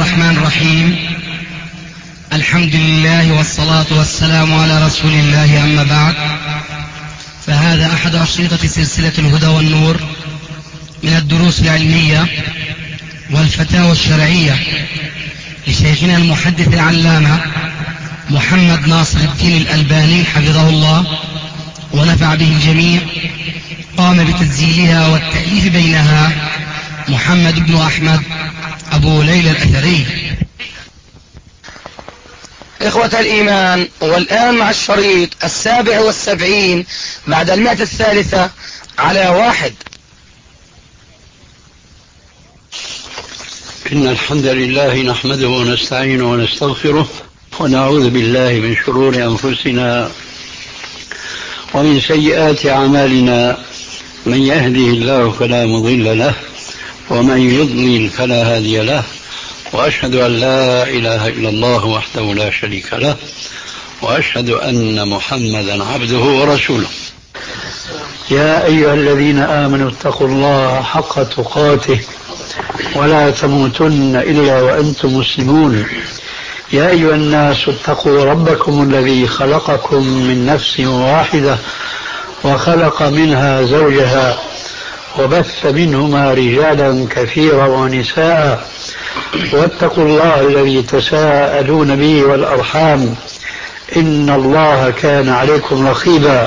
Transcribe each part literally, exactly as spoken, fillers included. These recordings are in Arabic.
الرحمن الرحيم. الحمد لله والصلاة والسلام على رسول الله، أما بعد، فهذا أحد أشرطة سلسلة الهدى والنور من الدروس العلمية والفتاوى الشرعية لشيخنا المحدث العلامة محمد ناصر الدين الألباني حفظه الله ونفع به الجميع. قام بتسجيلها والتأليف بينها محمد بن أحمد أبو ليلى الأثري. إخوة الإيمان، والآن مع الشريط السابع والسبعين بعد المئة الثالثة على واحد. إن الحمد لله نحمده ونستعينه ونستغفره ونعوذ بالله من شرور أنفسنا ومن سيئات أعمالنا. من يهده الله فلا مضل له ومن يضلل فلا هادي له، وأشهد أن لا إله إلا الله وحده لا شريك له، وأشهد أن محمدا عبده ورسوله. يا أيها الذين آمنوا اتقوا الله حق تقاته ولا تموتن إلا وأنتم مسلمون. يا أيها الناس اتقوا ربكم الذي خلقكم من نفس واحدة وخلق منها زوجها وبث منهما رجالا كثيرا ونساء، واتقوا الله الذي تساءلون به والأرحام إن الله كان عليكم رقيبا.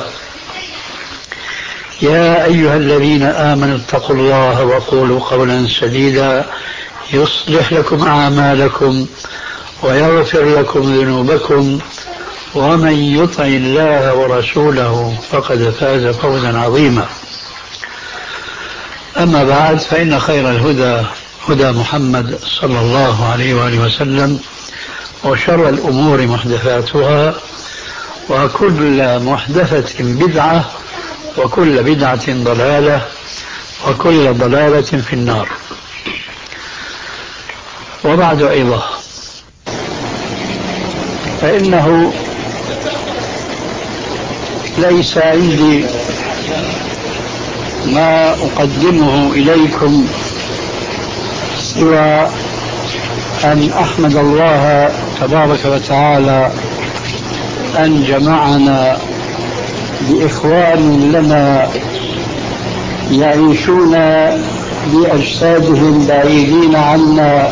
يا أيها الذين آمنوا اتقوا الله وقولوا قولا سديدا يصلح لكم أعمالكم ويغفر لكم ذنوبكم، ومن يطع الله ورسوله فقد فاز فوزا عظيما. أما بعد، فإن خير الهدى هدى محمد صلى الله عليه وآله وسلم، وشر الأمور محدثاتها، وكل محدثة بدعة، وكل بدعة ضلالة، وكل ضلالة في النار. وبعد أيضا، فإنه ليس عندي ما أقدمه إليكم سوى أن أحمد الله تبارك وتعالى أن جمعنا بإخوان لنا يعيشون بأجسادهم بعيدين عنا،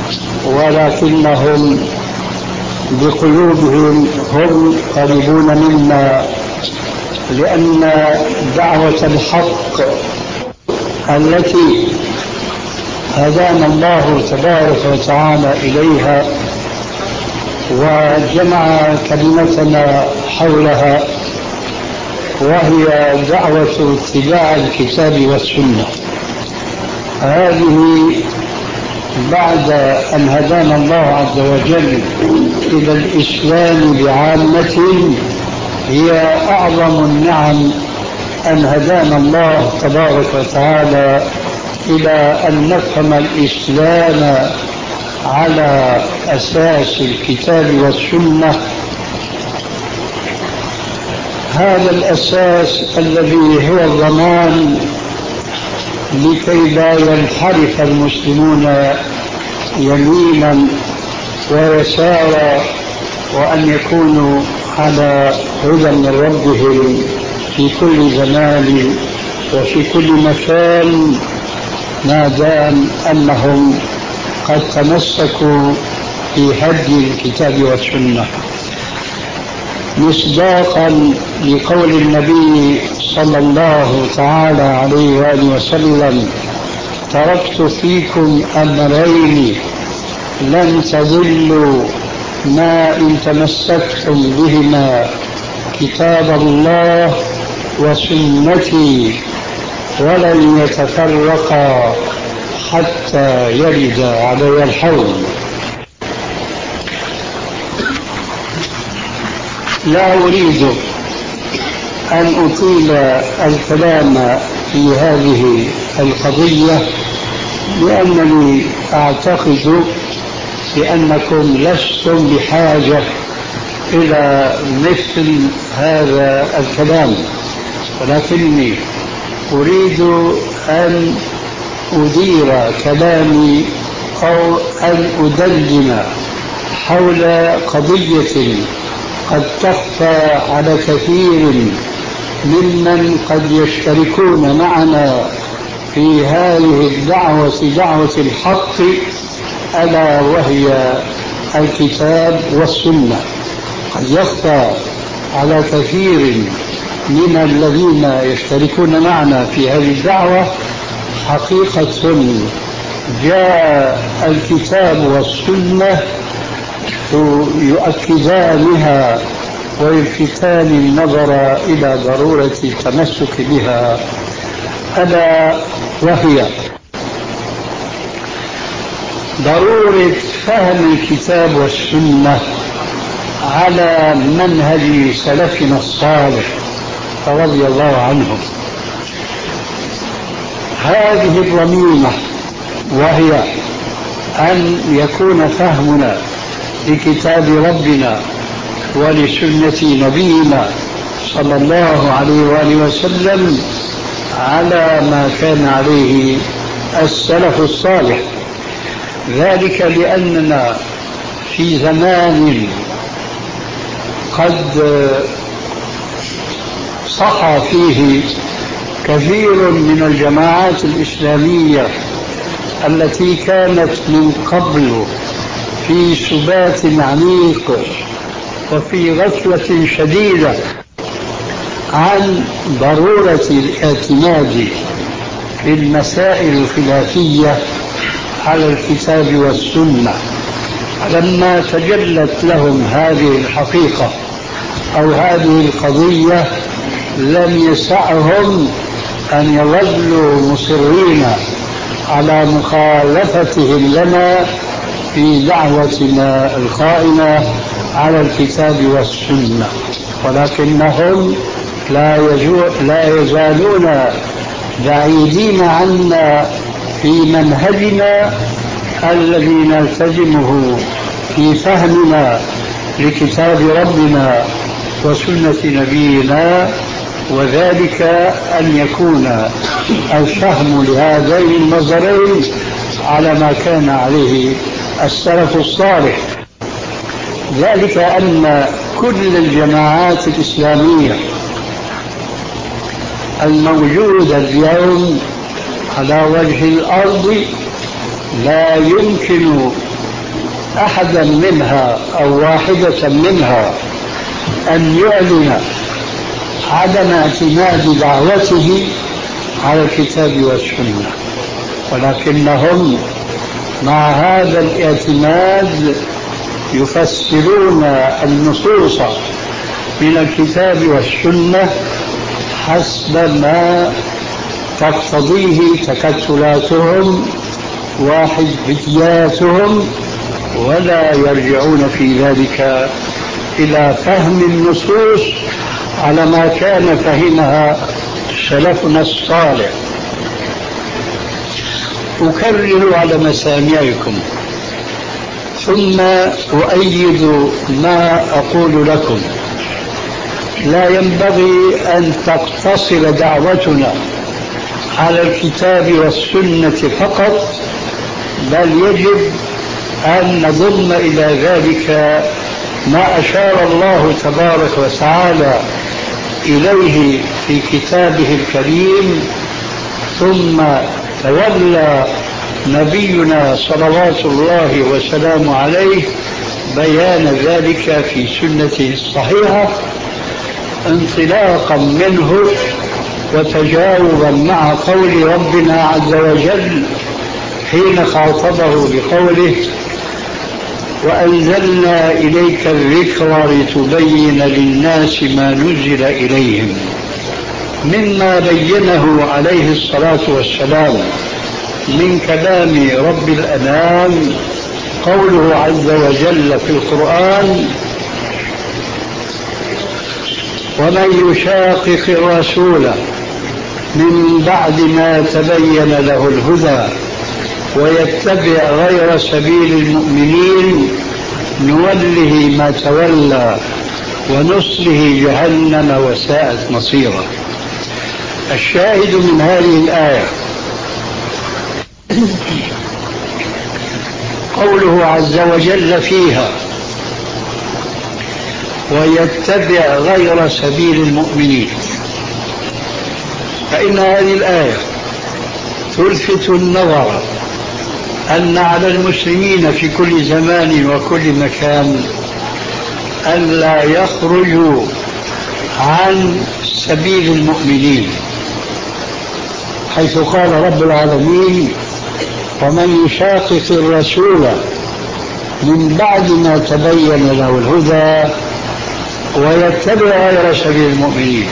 ولكنهم بقلوبهم هم قريبون منا، لأن دعوة الحق التي هدانا الله تبارك وتعالى إليها وجمع كلمتنا حولها، وهي دعوة اتباع الكتاب والسنة. هذه بعد أن هدانا الله عز وجل إلى الإسلام بعامته هي أعظم النعم أن هدانا الله تبارك وتعالى إلى أن نفهم الإسلام على أساس الكتاب والسنة. هذا الأساس الذي هو الضمان لكي لا ينحرف المسلمون يمينا ويسارا، وأن يكونوا على هدى من ربهم في كل زمان وفي كل مكان، ما دام أنهم قد تمسكوا بهدي الكتاب والسنة، مصداقا لقول النبي صلى الله تعالى عليه وآله وسلم: تركت فيكم أمرين لن تضلوا ما إن تمسكتم بهما، كتاب الله وسنتي، ولن يتفرقا حتى يرد علي الحوض. لا أريد أن أطيل الكلام في هذه القضية، لأنني أعتقد بأنكم لستم بحاجة إلى مثل هذا الكلام، ولكني أريد أن أدير كلامي أن أدندن حول قضية قد تخفى على كثير ممن قد يشتركون معنا في هذه الدعوة دعوة الحق، ألا وهي الكتاب والسنة. قد يخفى على كثير من الذين يشتركون معنا في هذه الدعوة حقيقة جاء الكتاب والسنة يؤكدانها ويلفتان النظر إلى ضرورة التمسك بها، ألا وهي ضرورة فهم الكتاب والسنة على منهج سلفنا الصالح رضي الله عنهم. هذه الضميمة وهي أن يكون فهمنا لكتاب ربنا ولسنة نبينا صلى الله عليه وآله وسلم على ما كان عليه السلف الصالح. ذلك لأننا في زمان قد صح فيه كثير من الجماعات الإسلامية التي كانت من قبل في سبات عميق وفي غفلة شديدة عن ضرورة الاعتماد في المسائل الخلافية على الكتاب والسنة. لما تجلت لهم هذه الحقيقة أو هذه القضية لم يسعهم أن يظلوا مصرين على مخالفتهم لنا في دعوتنا القائمة على الكتاب والسنة، ولكنهم لا, لا يزالون بعيدين عنا في منهجنا الذي نلتزمه في فهمنا لكتاب ربنا وسنة نبينا، وذلك أن يكون الفهم لهذين النظرين على ما كان عليه السلف الصالح. ذلك أن كل الجماعات الإسلامية الموجودة اليوم على وجه الأرض لا يمكن أحدا منها أو واحدة منها أن يعلن عدم اعتماد دعوته على الكتاب والسنة، ولكنهم مع هذا الاعتماد يفسرون النصوص من الكتاب والسنة حسب ما تقتضيه تكتلاتهم وحزبياتهم، ولا يرجعون في ذلك إلى فهم النصوص على ما كان فهمها سلفنا الصالح. أكرر على مسامعكم ثم أؤيد ما أقول لكم: لا ينبغي أن تقتصر دعوتنا على الكتاب والسنة فقط، بل يجب أن نضم إلى ذلك ما أشار الله تبارك وتعالى إليه في كتابه الكريم، ثم تولى نبينا صلوات الله وسلامه عليه بيان ذلك في سنته الصحيحة، انطلاقا منه وتجاوبا مع قول ربنا عز وجل حين خاطبه بقوله: وأنزلنا إليك الذكر لتبين للناس ما نزل إليهم، مما بينه عليه الصلاة والسلام من كلام رب الأنام قوله عز وجل في القرآن: ومن يشاقق الرسول من بعد ما تبين له الهدى ويتبع غير سبيل المؤمنين نوله ما تولى ونصله جهنم وساءت مصيرا. الشاهد من هذه الآية قوله عز وجل فيها ويتبع غير سبيل المؤمنين، فإن هذه الآية تلفت النظر أن على المسلمين في كل زمان وكل مكان ألا يخرجوا عن سبيل المؤمنين، حيث قال رب العالمين ومن يشاقق الرسول من بعد ما تبين له الهدى ويتبع غير سبيل المؤمنين.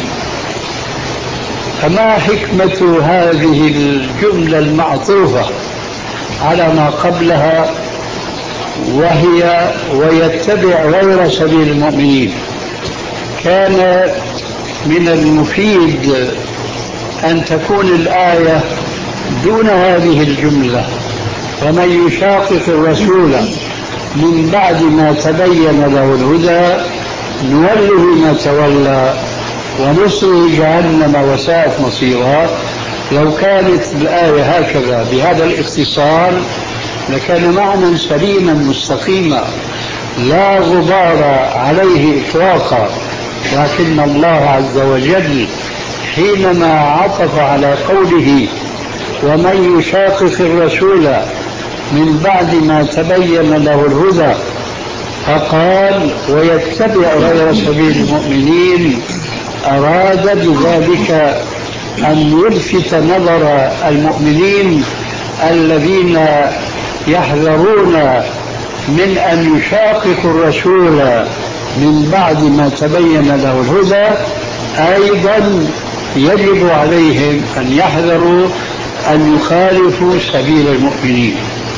فما حكمة هذه الجملة المعطوفة على ما قبلها وهي ويتبع غير سبيل المؤمنين؟ كان من المفيد أن تكون الآية دون هذه الجملة ومن يشاقق الرسول من بعد ما تبين له الهدى نوله ما تولى ونصره جهنم وساءت مصيرا. لو كانت الآية هكذا بهذا الاختصار لكان معنى سليما مستقيما لا غبار عليه إطلاقا، لكن الله عز وجل حينما عطف على قوله ومن يشاقق الرسول من بعد ما تبين له الهدى فقال ويتبع غير سبيل المؤمنين، أراد بذلك أن يلفت نظر المؤمنين الذين يحذرون من أن يشاققوا الرسول من بعد ما تبين له الهدى، أيضا يجب عليهم أن يحذروا أن يخالفوا سبيل المؤمنين.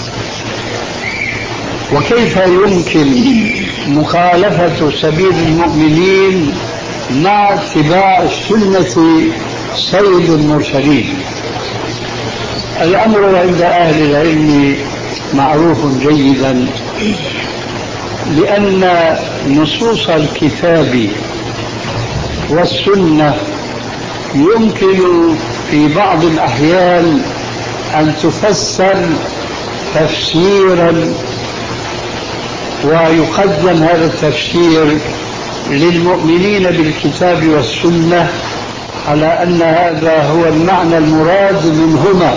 وكيف يمكن مخالفة سبيل المؤمنين مع اتباع سنة سيد المرسلين؟ الأمر عند أهل العلم معروف جيدا، لأن نصوص الكتاب والسنة يمكن في بعض الأحيان أن تفسر تفسيرا ويقدم هذا التفسير للمؤمنين بالكتاب والسنة على أن هذا هو المعنى المراد منهما،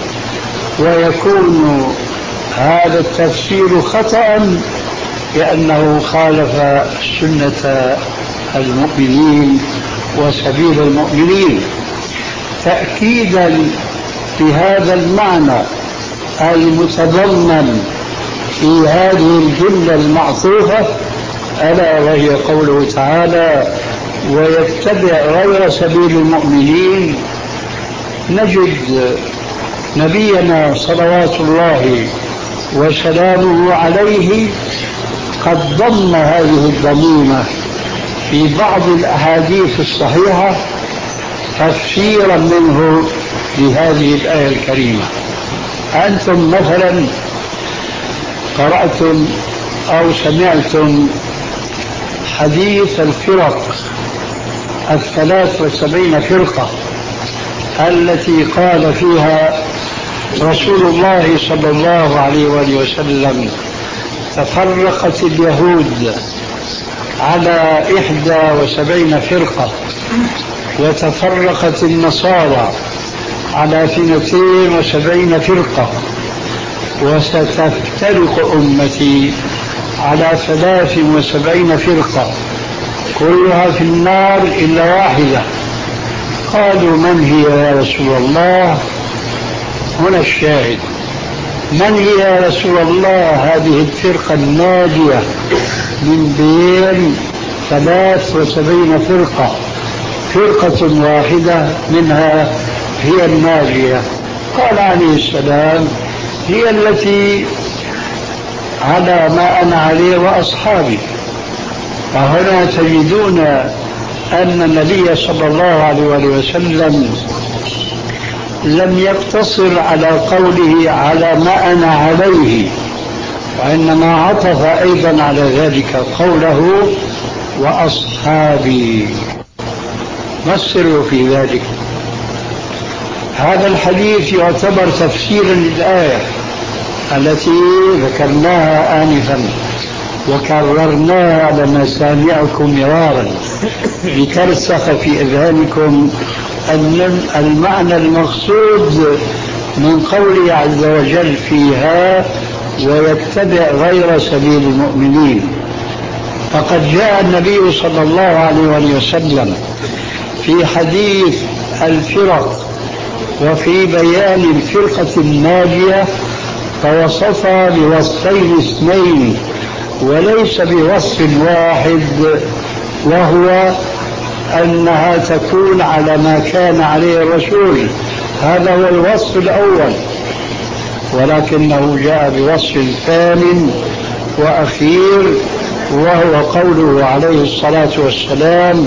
ويكون هذا التفسير خطأ لأنه خالف سنة المؤمنين وسبيل المؤمنين. تأكيدا لهذا المعنى المتضمن في هذه الجملة المعطوفة ألا وهي قوله تعالى ويتبع غير سبيل المؤمنين، نجد نبينا صلوات الله وسلامه عليه قد ضم هذه الضميمة في بعض الأحاديث الصحيحة تفسيرا منه لهذه الآية الكريمة. أنتم مثلا قرأتم أو سمعتم حديث الفرق الثلاث وسبعين فرقة التي قال فيها رسول الله صلى الله عليه وآله وسلم تفرقت اليهود على إحدى وسبعين فرقة وتفرقت النصارى على اثنتين وسبعين فرقة وستفترق أمتي على ثلاث وسبعين فرقة كلها في النار إلا واحدة. قالوا من هي يا رسول الله؟ هنا الشاهد، من هي يا رسول الله هذه الفرقة الناجية من بين ثلاث وسبعين فرقة؟ فرقة واحدة منها هي الناجية. قال عليه السلام هي التي على ما أنا عليه وأصحابي. وهنا تجدون أن النبي صلى الله عليه وسلم لم يقتصر على قوله على ما أنا عليه، وإنما عطف أيضا على ذلك قوله وأصحابي. ما السر في ذلك؟ هذا الحديث يعتبر تفسيرا للآية التي ذكرناها آنفا وكررناها على مسامعكم مرارا لترسخ في أذهانكم أن المعنى المقصود من قوله عز وجل فيها ويتبع غير سبيل المؤمنين. فقد جاء النبي صلى الله عليه وسلم في حديث الفرق وفي بيان الفرقة الناجية فوصفها بوصفين اثنين وليس بوصف واحد، وهو أنها تكون على ما كان عليه الرسول، هذا هو الوصف الأول، ولكنه جاء بوصف ثانٍ وأخير وهو قوله عليه الصلاة والسلام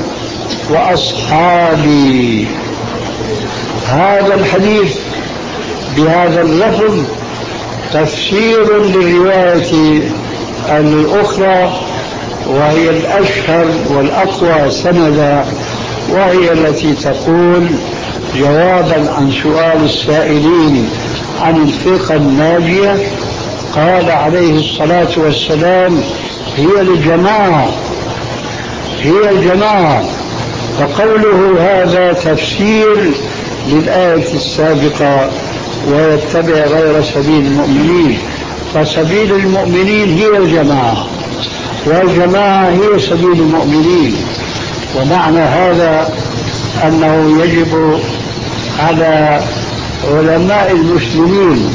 وأصحابي. هذا الحديث بهذا اللفظ تفسير للرواية الأخرى وهي الأشهر والأقوى سندا، وهي التي تقول جوابا عن سؤال السائلين عن الفرقة الناجية قال عليه الصلاة والسلام هي الجماعة هي الجماعة. فقوله هذا تفسير للآية السابقة ويتبع غير سبيل المؤمنين، فسبيل المؤمنين هي الجماعة والجماعة هي سبيل المؤمنين. ومعنى هذا أنه يجب على علماء المسلمين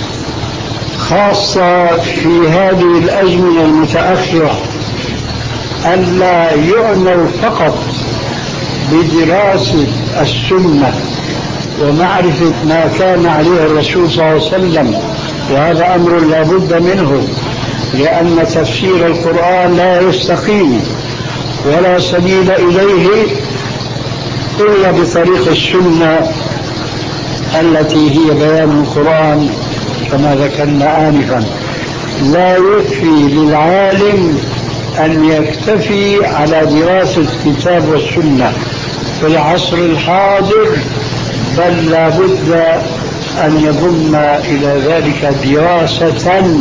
خاصة في هذه الأزمنة المتأخرة ألا يعنوا فقط بدراسة السنة ومعرفة ما كان عليه الرسول صلى الله عليه وسلم، وهذا أمر لا بد منه، لأن تفسير القرآن لا يستقيم ولا سبيل إليه إلا بطريق السنة التي هي بيان القرآن كما ذكرنا آنفا. لا يكفي للعالم أن يكتفي على دراسة الكتاب والسنة في العصر الحاضر، بل لا بد أن يضم إلى ذلك دراسة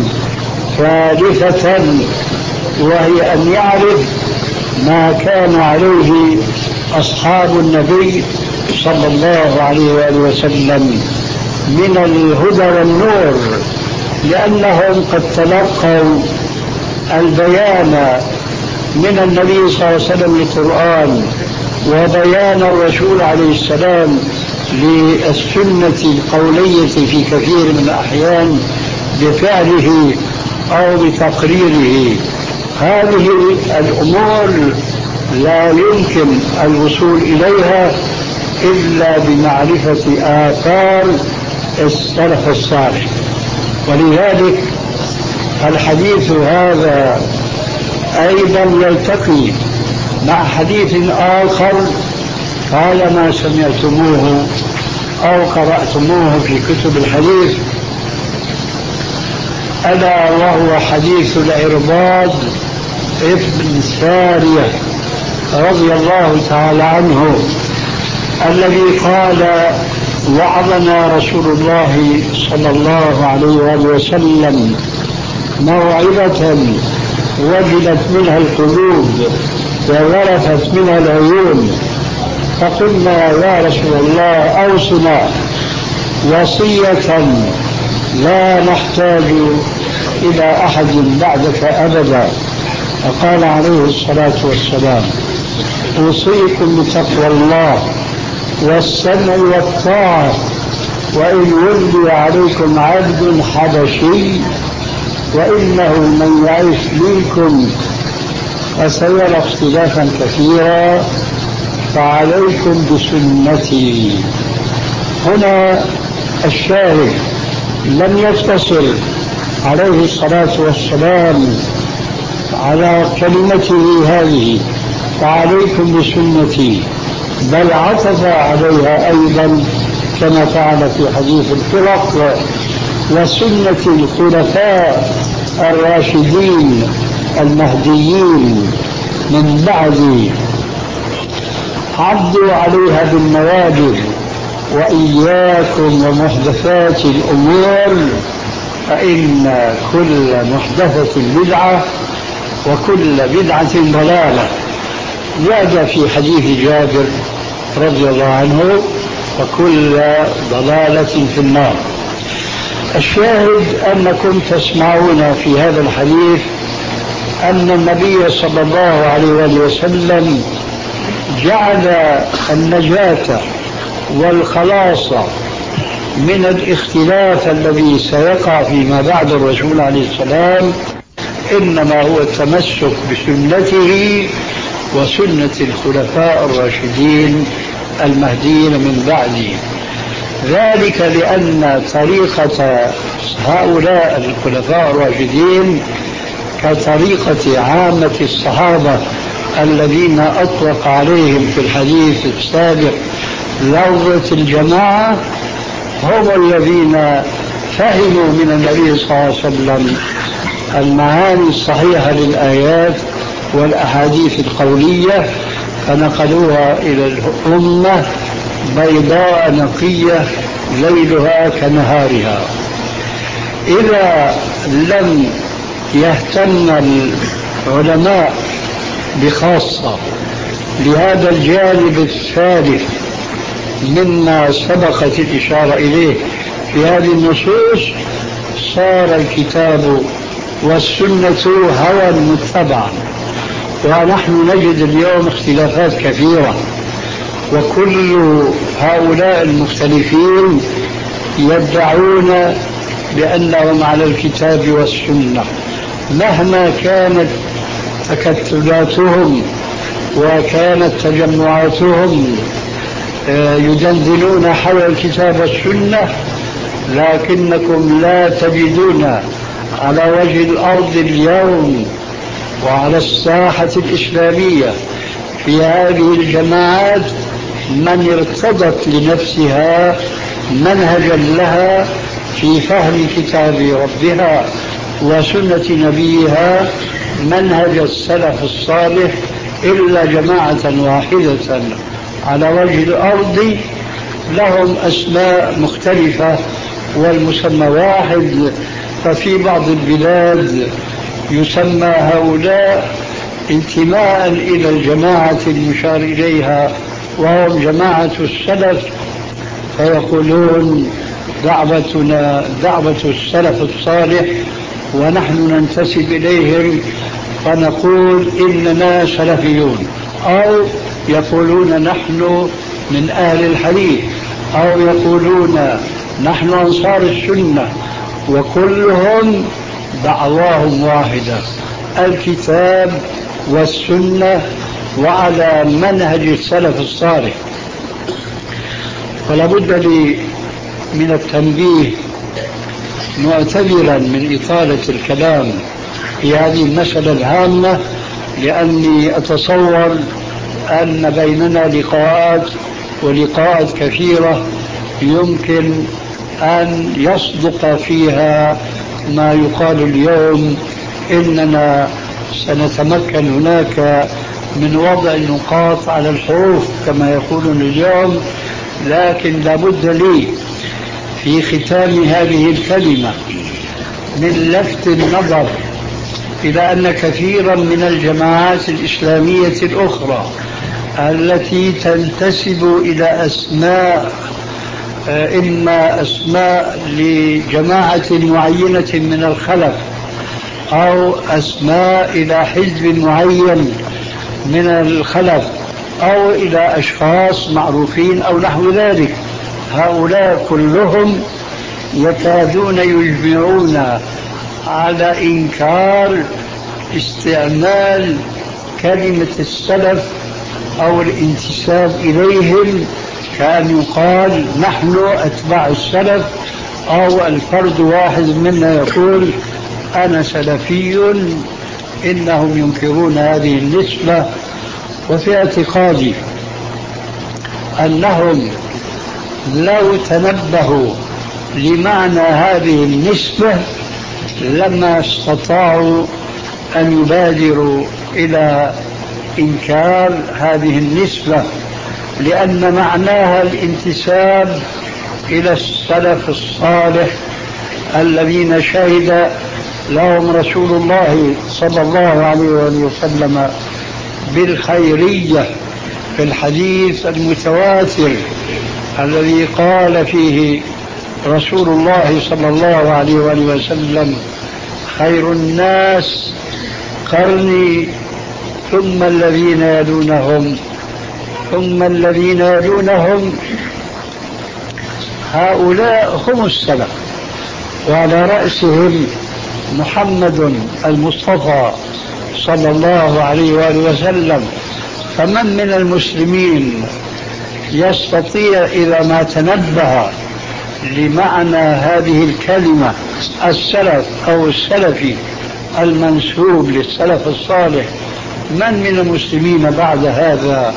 ثالثة، وهي أن يعرف ما كان عليه أصحاب النبي صلى الله عليه وآله وسلم من الهدى والنور، لأنهم قد تلقوا البيان من النبي صلى الله عليه وسلم للقرآن وبيان الرسول عليه السلام للسنة القولية في كثير من الأحيان بفعله أو بتقريره. هذه الأمور لا يمكن الوصول إليها إلا بمعرفة آثار السلف الصالح. ولذلك الحديث هذا أيضا يلتقي مع حديث آخر طالما سمعتموه أو قرأتموه في كتب الحديث، ألا وهو حديث العرباض ابن سارية رضي الله تعالى عنه الذي قال وعظنا رسول الله صلى الله عليه وآله وسلم موعظة وجلت منها القلوب وورثت منها العيون، فقلنا يا رسول الله أوصنا وصية لا نحتاج إلى أحد بعدك أبدا. فقال عليه الصلاة والسلام أوصيكم بتقوى الله والسمع والطاعة، وإن ولي عليكم عبد حبشي وإنه من يعيش منكم فسيرى اختلافا كثيرا فعليكم بسنتي. هنا الشاهد لم يقتصر عليه الصلاة والسلام على كلمته هذه فعليكم بسنتي، بل عطف عليها أيضا كما فعل في حديث الفرق وسنة الخلفاء الراشدين المهديين من بعد، عضوا عليها بالنواجذ وإياكم ومحدثات الأمور فإن كل محدثة بدعة وكل بدعة ضلالة. جاء في حديث جابر رضي الله عنه وكل ضلالة في النار. الشاهد أنكم تسمعون في هذا الحديث أن النبي صلى الله عليه وسلم جعل النجاة والخلاص من الاختلاف الذي سيقع فيما بعد الرسول عليه السلام إنما هو التمسك بسنته وسنة الخلفاء الراشدين المهديين من بعده. ذلك لأن طريقة هؤلاء الخلفاء الراشدين كطريقة عامة الصحابة الذين أطلق عليهم في الحديث السابق لفظة الجماعة، هم الذين فهموا من النبي صلى الله عليه وسلم المعاني الصحيحة للآيات والأحاديث القولية فنقلوها إلى الأمة بيضاء نقية ليلها كنهارها. إذا لم يهتم العلماء بخاصة لهذا الجانب الثالث مما سبقت الإشارة إليه في هذه النصوص صار الكتاب والسنة هوى متبعا. ونحن نجد اليوم اختلافات كثيرة، وكل هؤلاء المختلفين يدعون بأنهم على الكتاب والسنة مهما كانت تكتلاتهم وكانت تجمعاتهم يدندنون حول الكتاب والسنة، لكنكم لا تجدون على وجه الأرض اليوم وعلى الساحة الإسلامية في هذه الجماعات من ارتضت لنفسها منهجا لها في فهم كتاب ربها وسنة نبيها منهج السلف الصالح إلا جماعة واحدة على وجه الأرض لهم أسماء مختلفة والمسمى واحد. ففي بعض البلاد يسمى هؤلاء انتماء إلى الجماعة المشار إليها وهم جماعة السلف، فيقولون دعوتنا دعوة السلف الصالح ونحن ننتسب إليهم فنقول إننا سلفيون، أو يقولون نحن من أهل الحديث، أو يقولون نحن أنصار السنة، وكلهم دعواهم واحدة الكتاب والسنة وعلى منهج السلف الصالح. فلا بد لي من التنبيه معتذرا من إطالة الكلام في هذه المسألة الهامة، لأني أتصور أن بيننا لقاءات ولقاءات كثيرة يمكن أن يصدق فيها ما يقال اليوم إننا سنتمكن هناك من وضع النقاط على الحروف كما يقولون اليوم. لكن لابد لي في ختام هذه الكلمة من لفت النظر إلى أن كثيرا من الجماعات الإسلامية الأخرى التي تنتسب إلى أسماء إما أسماء لجماعة معينة من الخلف أو أسماء إلى حزب معين من الخلف أو إلى أشخاص معروفين أو نحو ذلك، هؤلاء كلهم يكادون يجمعون على إنكار استعمال كلمة السلف أو الانتساب إليهم، كأن يقال نحن أتباع السلف، أو الفرد واحد منا يقول أنا سلفي. إنهم ينكرون هذه النسبة، وفي اعتقادي أنهم لو تنبهوا لمعنى هذه النسبة لما استطاعوا أن يبادروا إلى إنكار هذه النسبة، لأن معناها الانتساب إلى السلف الصالح الذين شهد لهم رسول الله صلى الله عليه وسلم بالخيرية في الحديث المتواتر الذي قال فيه رسول الله صلى الله عليه وسلم: خير الناس قرني ثم الذين يلونهم ثم الذين يلونهم. هؤلاء هم السلف، وعلى رأسهم محمد المصطفى صلى الله عليه وآله وسلم. فمن من المسلمين يستطيع إذا ما تنبه لمعنى هذه الكلمة السلف أو السلفي المنسوب للسلف الصالح، من من المسلمين بعد هذا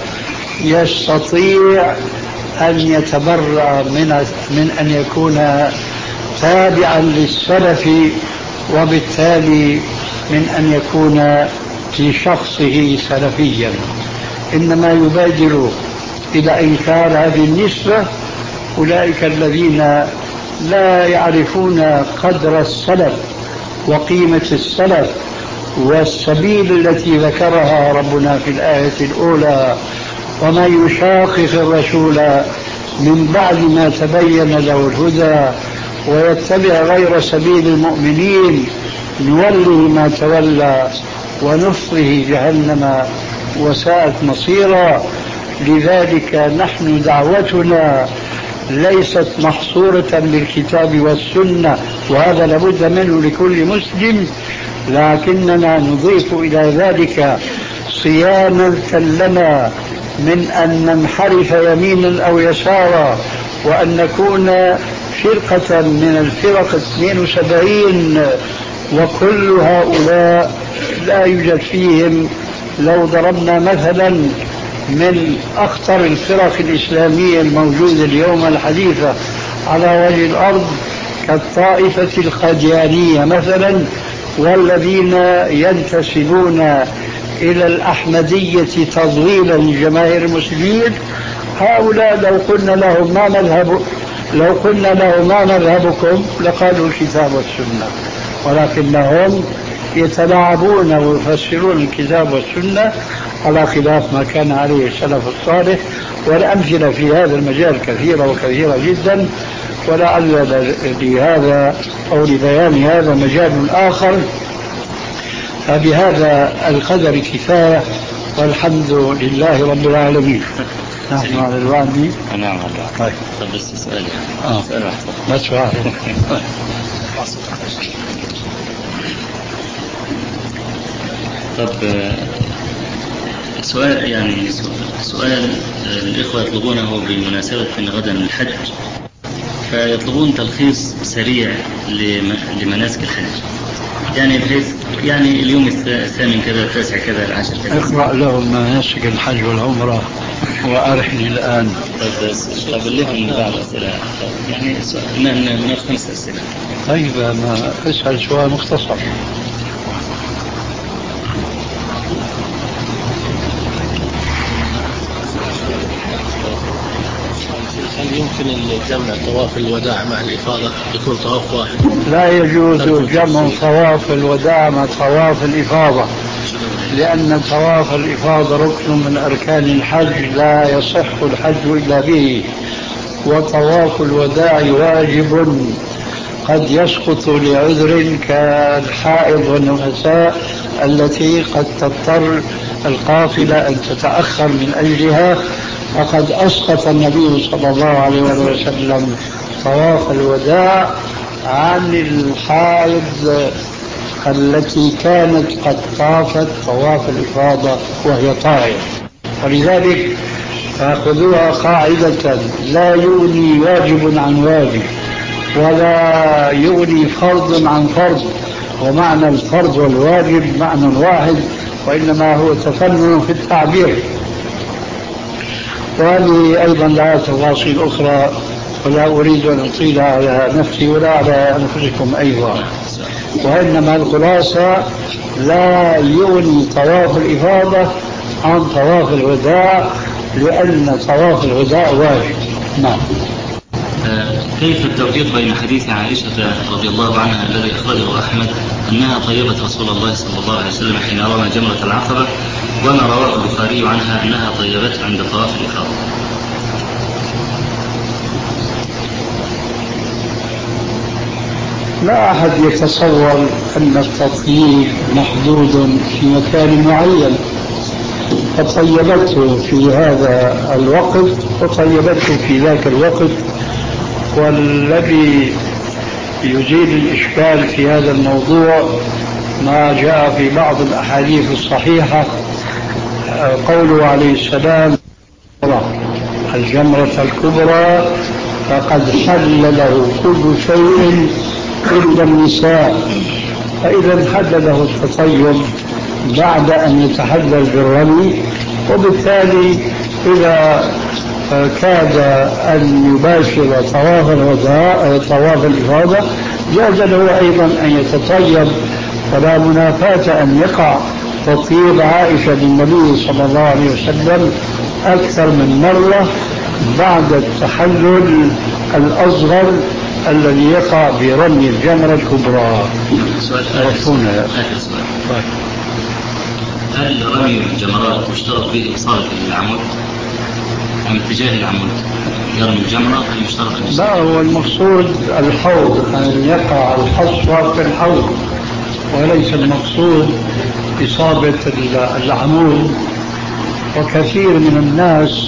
يستطيع أن يتبرأ من, من أن يكون تابعا للسلف، وبالتالي من أن يكون في شخصه سلفيا؟ إنما يبادر إلى إنكار هذه النسبة أولئك الذين لا يعرفون قدر السلف وقيمة السلف والسبيل التي ذكرها ربنا في الآية الأولى: ومن يشاقق الرسول من بعد ما تبين له الهدى ويتبع غير سبيل المؤمنين نوله ما تولى ونصره جهنم وساءت مصيرا. لذلك نحن دعوتنا ليست محصورة بالكتاب والسنة، وهذا لابد منه لكل مسلم، لكننا نضيف إلى ذلك صيانة لنا من أن ننحرف يمينا أو يسارا، وأن نكون فرقة من الفرق اثنين وسبعين، وكل هؤلاء لا يوجد فيهم، لو ضربنا مثلا من أخطر الفرق الإسلامية الموجودة اليوم الحديثة على وجه الأرض كالطائفة القاديانية مثلا، والذين ينتسبون إلى الأحمدية تضليلا لجماهير المسلمين، هؤلاء لو قلنا لهم ما مذهب لو قلنا لهم ما مذهبكم لقالوا الكتاب والسنة، ولكنهم يتلاعبون ويفسرون الكتاب والسنة على خلاف ما كان عليه السلف الصالح. والأمثلة في هذا المجال كثيرة وكثيرة جدا، ولعل لهذا أو لبيان هذا مجال آخر. فبهذا القدر كفاية، والحمد لله رب العالمين. نحن على الوعد. نعم طيب طب بس سؤال آه. سؤال واحد بس واحد. طب سؤال يعني سؤال الإخوة يطلبونه بمناسبة أن غدا الحج، فيطلبون تلخيص سريع لمناسك الحج، يعني بحيث يعني اليوم الثامن كذا، التاسع كذا، العاشر كذا. اقرأ لهم مناسك الحج والعمرة وأرحني الآن. طيب طب لهم بعض أسئلة، يعني من خمس أسئلة. طيب ما اسأل سؤال مختصر. هل يمكن الجمع طواف الوداع مع الإفاضة يكون طواف واحد؟ لا يجوز جمع طواف الوداع مع طواف الإفاضة، لأن طواف الإفاضة ركن من أركان الحج لا يصح الحج إلا به، وطواف الوداع واجب قد يسقط لعذر كالحائض والنفساء التي قد تضطر القافلة أن تتأخر من أجلها، وقد أسقط النبي صلى الله عليه وسلم طواف الوداع عن الحائض التي كانت قد طافت طواف الإفاضة وهي طائر. ولذلك فخذوها قاعدة: لا يغني واجب عن واجب، ولا يغني فرض عن فرض، ومعنى الفرض والواجب معنى واحد، وإنما هو تفنن في التعبير. وهذه أيضا لها تفاصيل أخرى، ولا أريد أن أطيل على نفسي ولا على أنفسكم أيضا، وإنما الخلاصة: لا يغني طواف الإفاضة عن طواف الوداع، لأن طواف الوداع واجب. نعم. كيف التوفيق بين حديث عائشة رضي الله عنها الذي أخرجه أحمد أنها طيبت رسول الله صلى الله عليه وسلم حين رمى جمرة العقبة، وما رواه البخاري عنها أنها طيبته عند طواف الإفاضة؟ لا أحد يتصور أن التطييب محدود في مكان معين، فطيبته في هذا الوقت وطيبته في ذاك الوقت. والذي يزيل الإشكال في هذا الموضوع ما جاء في بعض الأحاديث الصحيحة، قوله عليه السلام: الجمرة الكبرى فقد حل له كل شيء إلا النساء. فإذا حل له التطيب بعد أن يتحلل بالرمي، وبالتالي إذا كاد أن يباشر طواف الوداع طواف الإفاضة جاز له أيضا أن يتطيب، فلا منافاة أن يقع تطيب عائشة للنبي صلى الله عليه وسلم أكثر من مرة بعد التحلل الأصغر الذي يقع برمي الجمرة الكبرى. سؤال آخر سؤال: هل رمي الجمرات مشترط به إصابة العمود أم اتجاه العمود؟ يرمي الجمرة هل مشترط؟ لا، هو المقصود الحوض، أن يقع الحصوة في الحوض، وليس المقصود إصابة العمود. وكثير من الناس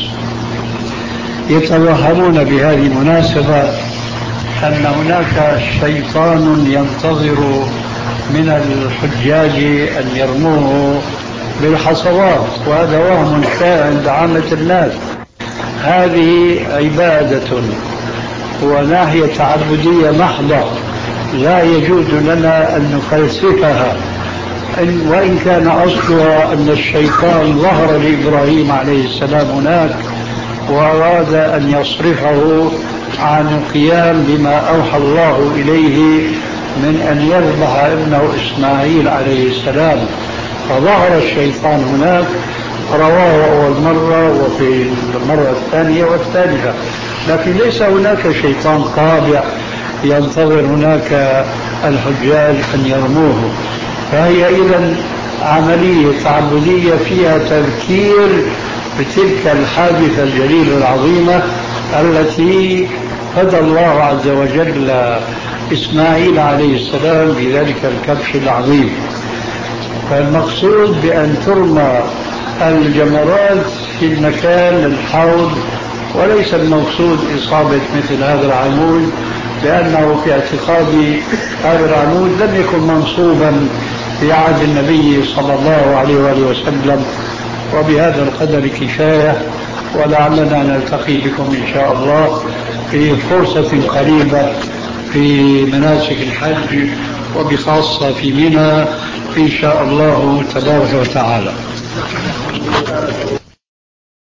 يتوهمون بهذه المناسبة أن هناك شيطان ينتظر من الحجاج أن يرموه بالحصوات، وهذا وهم شائع عند عامة الناس. هذه عبادة وناحية تعبدية محضة، لا يجوز لنا أن نفلسفها، وإن كان أصلها أن الشيطان ظهر لإبراهيم عليه السلام هناك وأراد أن يصرفه عن القيام بما أوحى الله إليه من أن يذبح ابنه إسماعيل عليه السلام، فظهر الشيطان هناك، رواه أول مرة وفي المرة الثانية والثالثة، لكن ليس هناك شيطان طابع ينتظر هناك الحجاج أن يرموه. فهي إذن عملية تعبدية فيها تذكير بتلك الحادثة الجليلة العظيمة التي هدى الله عز وجل إسماعيل عليه السلام بذلك الكبش العظيم. فالمقصود بأن ترمى الجمرات في المكان الحوض، وليس المقصود إصابة مثل هذا العمود، لأنه في اعتقادي هذا العمود لم يكن منصوبا في عهد النبي صلى الله عليه وآله وسلم. وبهذا القدر كفاية، ولعلنا نلتقي بكم إن شاء الله في فرصة قريبة في مناسك الحج، وبخاصة في منى إن شاء الله تبارك وتعالى.